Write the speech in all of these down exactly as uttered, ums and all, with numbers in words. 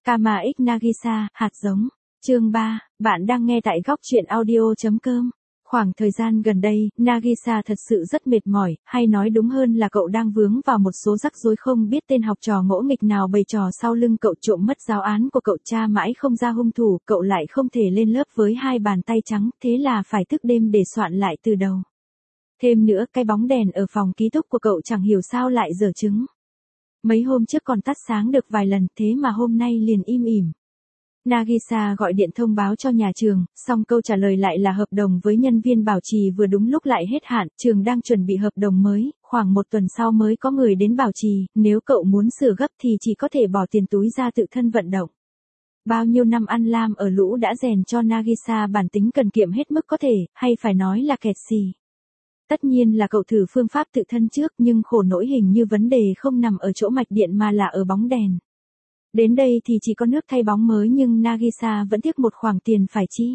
Kama X Nagisa, hạt giống. Chương ba, bạn đang nghe tại góc truyện audio.com. Khoảng thời gian gần đây, Nagisa thật sự rất mệt mỏi, hay nói đúng hơn là cậu đang vướng vào một số rắc rối không biết tên học trò ngỗ nghịch nào bày trò sau lưng cậu trộm mất giáo án của cậu, tra mãi không ra hung thủ, cậu lại không thể lên lớp với hai bàn tay trắng, thế là phải thức đêm để soạn lại từ đầu. Thêm nữa, cái bóng đèn ở phòng ký túc của cậu chẳng hiểu sao lại dở chứng. Mấy hôm trước còn tắt sáng được vài lần, thế mà hôm nay liền im ỉm. Nagisa gọi điện thông báo cho nhà trường, xong câu trả lời lại là hợp đồng với nhân viên bảo trì vừa đúng lúc lại hết hạn, trường đang chuẩn bị hợp đồng mới, khoảng một tuần sau mới có người đến bảo trì, nếu cậu muốn sửa gấp thì chỉ có thể bỏ tiền túi ra tự thân vận động. Bao nhiêu năm ăn lam ở lũ đã rèn cho Nagisa bản tính cần kiệm hết mức có thể, hay phải nói là kẹt xì. Tất nhiên là cậu thử phương pháp tự thân trước, nhưng khổ nỗi hình như vấn đề không nằm ở chỗ mạch điện mà là ở bóng đèn. Đến đây thì chỉ có nước thay bóng mới nhưng Nagisa vẫn tiếc một khoản tiền phải chi.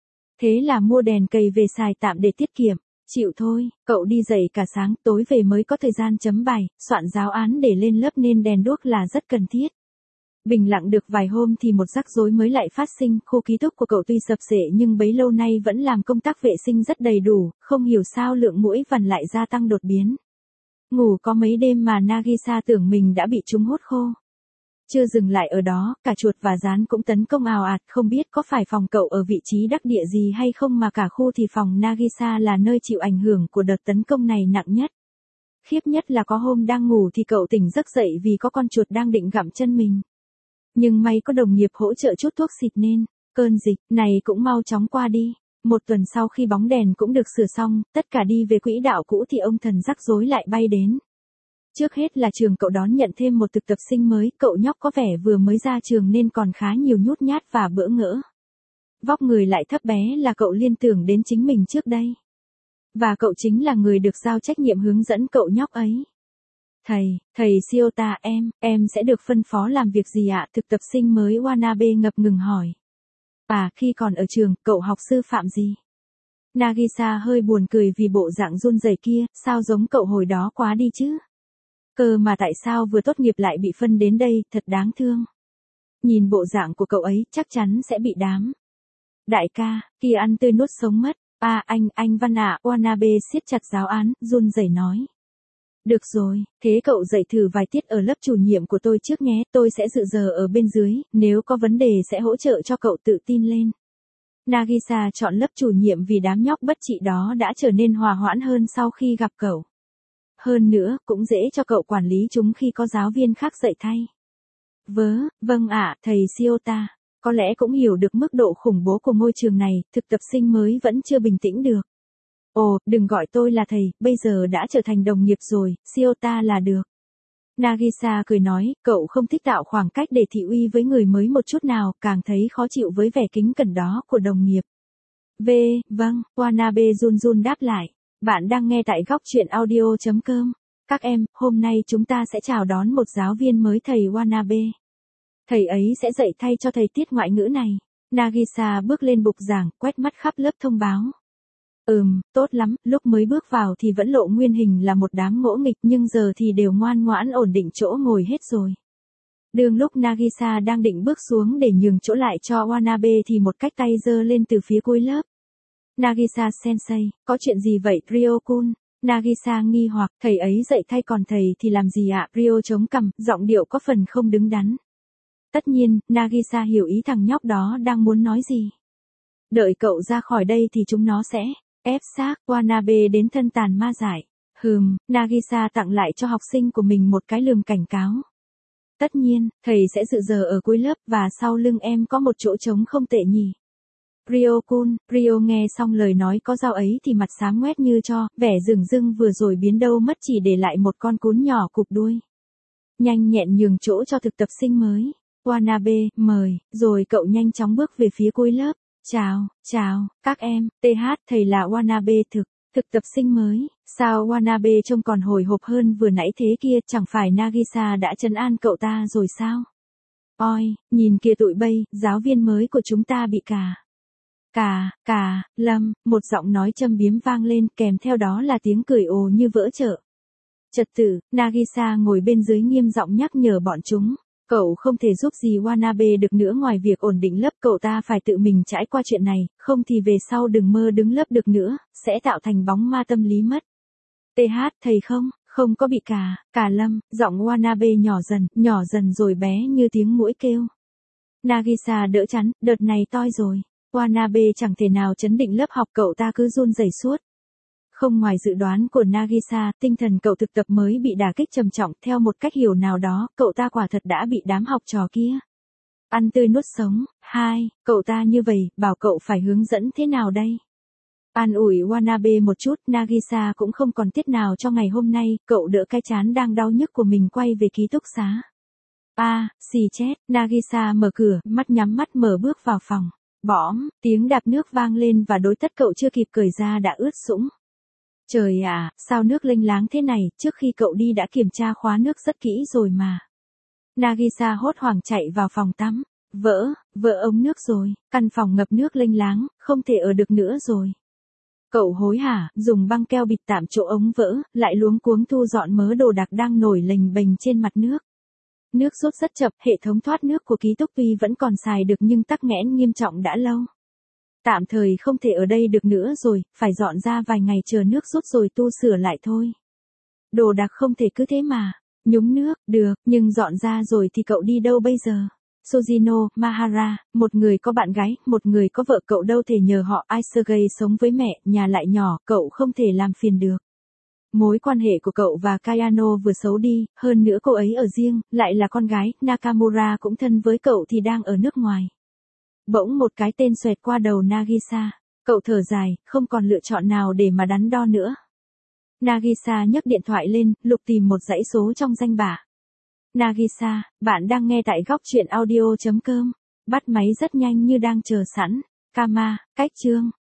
Thế là mua đèn cầy về xài tạm để tiết kiệm. Chịu thôi, cậu đi dậy cả sáng, tối về mới có thời gian chấm bài, soạn giáo án để lên lớp nên đèn đuốc là rất cần thiết. Bình lặng được vài hôm thì một rắc rối mới lại phát sinh, khu ký túc của cậu tuy sập xệ nhưng bấy lâu nay vẫn làm công tác vệ sinh rất đầy đủ, không hiểu sao lượng muỗi vằn lại gia tăng đột biến. Ngủ có mấy đêm mà Nagisa tưởng mình đã bị chúng hút khô. Chưa dừng lại ở đó, cả chuột và gián cũng tấn công ào ạt, không biết có phải phòng cậu ở vị trí đắc địa gì hay không mà cả khu thì phòng Nagisa là nơi chịu ảnh hưởng của đợt tấn công này nặng nhất. Khiếp nhất là có hôm đang ngủ thì cậu tỉnh giấc dậy vì có con chuột đang định gặm chân mình. Nhưng may có đồng nghiệp hỗ trợ chút thuốc xịt nên, cơn dịch này cũng mau chóng qua đi. Một tuần sau khi bóng đèn cũng được sửa xong, tất cả đi về quỹ đạo cũ thì ông thần rắc rối lại bay đến. Trước hết là trường cậu đón nhận thêm một thực tập sinh mới, cậu nhóc có vẻ vừa mới ra trường nên còn khá nhiều nhút nhát và bỡ ngỡ. Vóc người lại thấp bé là cậu liên tưởng đến chính mình trước đây. Và cậu chính là người được giao trách nhiệm hướng dẫn cậu nhóc ấy. Thầy, thầy Shiota em, em sẽ được phân phó làm việc gì ạ? Thực tập sinh mới Wanabe ngập ngừng hỏi. À, khi còn ở trường, cậu học sư phạm gì? Nagisa hơi buồn cười vì bộ dạng run rẩy kia, sao giống cậu hồi đó quá đi chứ? Cơ mà tại sao vừa tốt nghiệp lại bị phân đến đây, thật đáng thương. Nhìn bộ dạng của cậu ấy, chắc chắn sẽ bị đám. Đại ca, kia ăn tươi nuốt sống mất. À anh, anh Văn ạ, à, Wanabe siết chặt giáo án, run rẩy nói. Được rồi, thế cậu dạy thử vài tiết ở lớp chủ nhiệm của tôi trước nhé, tôi sẽ dự giờ ở bên dưới, nếu có vấn đề sẽ hỗ trợ cho cậu tự tin lên. Nagisa chọn lớp chủ nhiệm vì đám nhóc bất trị đó đã trở nên hòa hoãn hơn sau khi gặp cậu. Hơn nữa, cũng dễ cho cậu quản lý chúng khi có giáo viên khác dạy thay. Vớ, vâng ạ, thầy Shiota. Có lẽ cũng hiểu được mức độ khủng bố của môi trường này, thực tập sinh mới vẫn chưa bình tĩnh được. Ồ, đừng gọi tôi là thầy, bây giờ đã trở thành đồng nghiệp rồi, Shiota là được. Nagisa cười nói, cậu không thích tạo khoảng cách để thị uy với người mới một chút nào, càng thấy khó chịu với vẻ kính cẩn đó của đồng nghiệp. V, vâng, Wanabe run run đáp lại. Bạn đang nghe tại góc truyện audio.com. Các em, hôm nay chúng ta sẽ chào đón một giáo viên mới, thầy Wanabe. Thầy ấy sẽ dạy thay cho thầy tiết ngoại ngữ này. Nagisa bước lên bục giảng, quét mắt khắp lớp thông báo. Ừm, tốt lắm, lúc mới bước vào thì vẫn lộ nguyên hình là một đám ngỗ nghịch nhưng giờ thì đều ngoan ngoãn ổn định chỗ ngồi hết rồi. Đương lúc Nagisa đang định bước xuống để nhường chỗ lại cho Wanabe thì một cái tay giơ lên từ phía cuối lớp. Nagisa sensei, có chuyện gì vậy Ryo-kun? Nagisa nghi hoặc, thầy ấy dạy thay còn thầy thì làm gì ạ? Ryo chống cằm, giọng điệu có phần không đứng đắn. Tất nhiên, Nagisa hiểu ý thằng nhóc đó đang muốn nói gì. Đợi cậu ra khỏi đây thì chúng nó sẽ ép xác Wanabe đến thân tàn ma dại. Hừm, Nagisa tặng lại cho học sinh của mình một cái lườm cảnh cáo. Tất nhiên, thầy sẽ dự giờ ở cuối lớp và sau lưng em có một chỗ trống không tệ nhỉ. Ryo-kun, Ryo nghe xong lời nói có dao ấy thì mặt xám ngoét như cho, vẻ rừng rưng vừa rồi biến đâu mất chỉ để lại một con cún nhỏ cụp đuôi. Nhanh nhẹn nhường chỗ cho thực tập sinh mới. Wanabe, mời, rồi cậu nhanh chóng bước về phía cuối lớp. Chào, chào, các em, tê hát, thầy là Wanabe thực, thực tập sinh mới. Sao Wanabe trông còn hồi hộp hơn vừa nãy thế kia, chẳng phải Nagisa đã trấn an cậu ta rồi sao? Ôi, nhìn kìa tụi bay, giáo viên mới của chúng ta bị cà. Cà, cà, lâm, một giọng nói châm biếm vang lên kèm theo đó là tiếng cười ồ như vỡ chợ. Trật tự, Nagisa ngồi bên dưới nghiêm giọng nhắc nhở bọn chúng. Cậu không thể giúp gì Wanabe được nữa ngoài việc ổn định lớp, cậu ta phải tự mình trải qua chuyện này, không thì về sau đừng mơ đứng lớp được nữa, sẽ tạo thành bóng ma tâm lý mất. tê hát, thầy không, không có bị cà, cà lâm, giọng Wanabe nhỏ dần, nhỏ dần rồi bé như tiếng muỗi kêu. Nagisa đỡ chắn, đợt này toi rồi. Wanabe chẳng thể nào chấn định lớp học, cậu ta cứ run rẩy suốt. Không ngoài dự đoán của Nagisa, tinh thần cậu thực tập mới bị đả kích trầm trọng, theo một cách hiểu nào đó, cậu ta quả thật đã bị đám học trò kia ăn tươi nuốt sống. Hai, cậu ta như vậy, bảo cậu phải hướng dẫn thế nào đây? An ủi Wanabe một chút, Nagisa cũng không còn tiết nào cho ngày hôm nay, cậu đỡ cái trán đang đau nhức của mình quay về ký túc xá. A, à, xì chết, Nagisa mở cửa, mắt nhắm mắt mở bước vào phòng. Bõm, tiếng đạp nước vang lên và đôi tất cậu chưa kịp cởi ra đã ướt sũng. Trời ạ, à, sao nước lênh láng thế này, trước khi cậu đi đã kiểm tra khóa nước rất kỹ rồi mà. Nagisa hốt hoảng chạy vào phòng tắm. Vỡ, vỡ ống nước rồi, căn phòng ngập nước lênh láng, không thể ở được nữa rồi. Cậu hối hả, dùng băng keo bịt tạm chỗ ống vỡ, lại luống cuống thu dọn mớ đồ đạc đang nổi lềnh bềnh trên mặt nước. Nước rút rất chậm, hệ thống thoát nước của ký túc tuy vẫn còn xài được nhưng tắc nghẽn nghiêm trọng đã lâu. Tạm thời không thể ở đây được nữa rồi, phải dọn ra vài ngày chờ nước rút rồi tu sửa lại thôi. Đồ đạc không thể cứ thế mà. Nhúng nước, được, nhưng dọn ra rồi thì cậu đi đâu bây giờ? Sujino, Mahara, một người có bạn gái, một người có vợ, cậu đâu thể nhờ họ. Aisage sống với mẹ, nhà lại nhỏ, cậu không thể làm phiền được. Mối quan hệ của cậu và Kayano vừa xấu đi, hơn nữa cô ấy ở riêng, lại là con gái, Nakamura cũng thân với cậu thì đang ở nước ngoài. Bỗng một cái tên xoẹt qua đầu Nagisa. Cậu thở dài, không còn lựa chọn nào để mà đắn đo nữa. Nagisa nhấc điện thoại lên, lục tìm một dãy số trong danh bạ. Nagisa, bạn đang nghe tại góc truyện audio chấm com. Bắt máy rất nhanh như đang chờ sẵn. Kama, cách chương.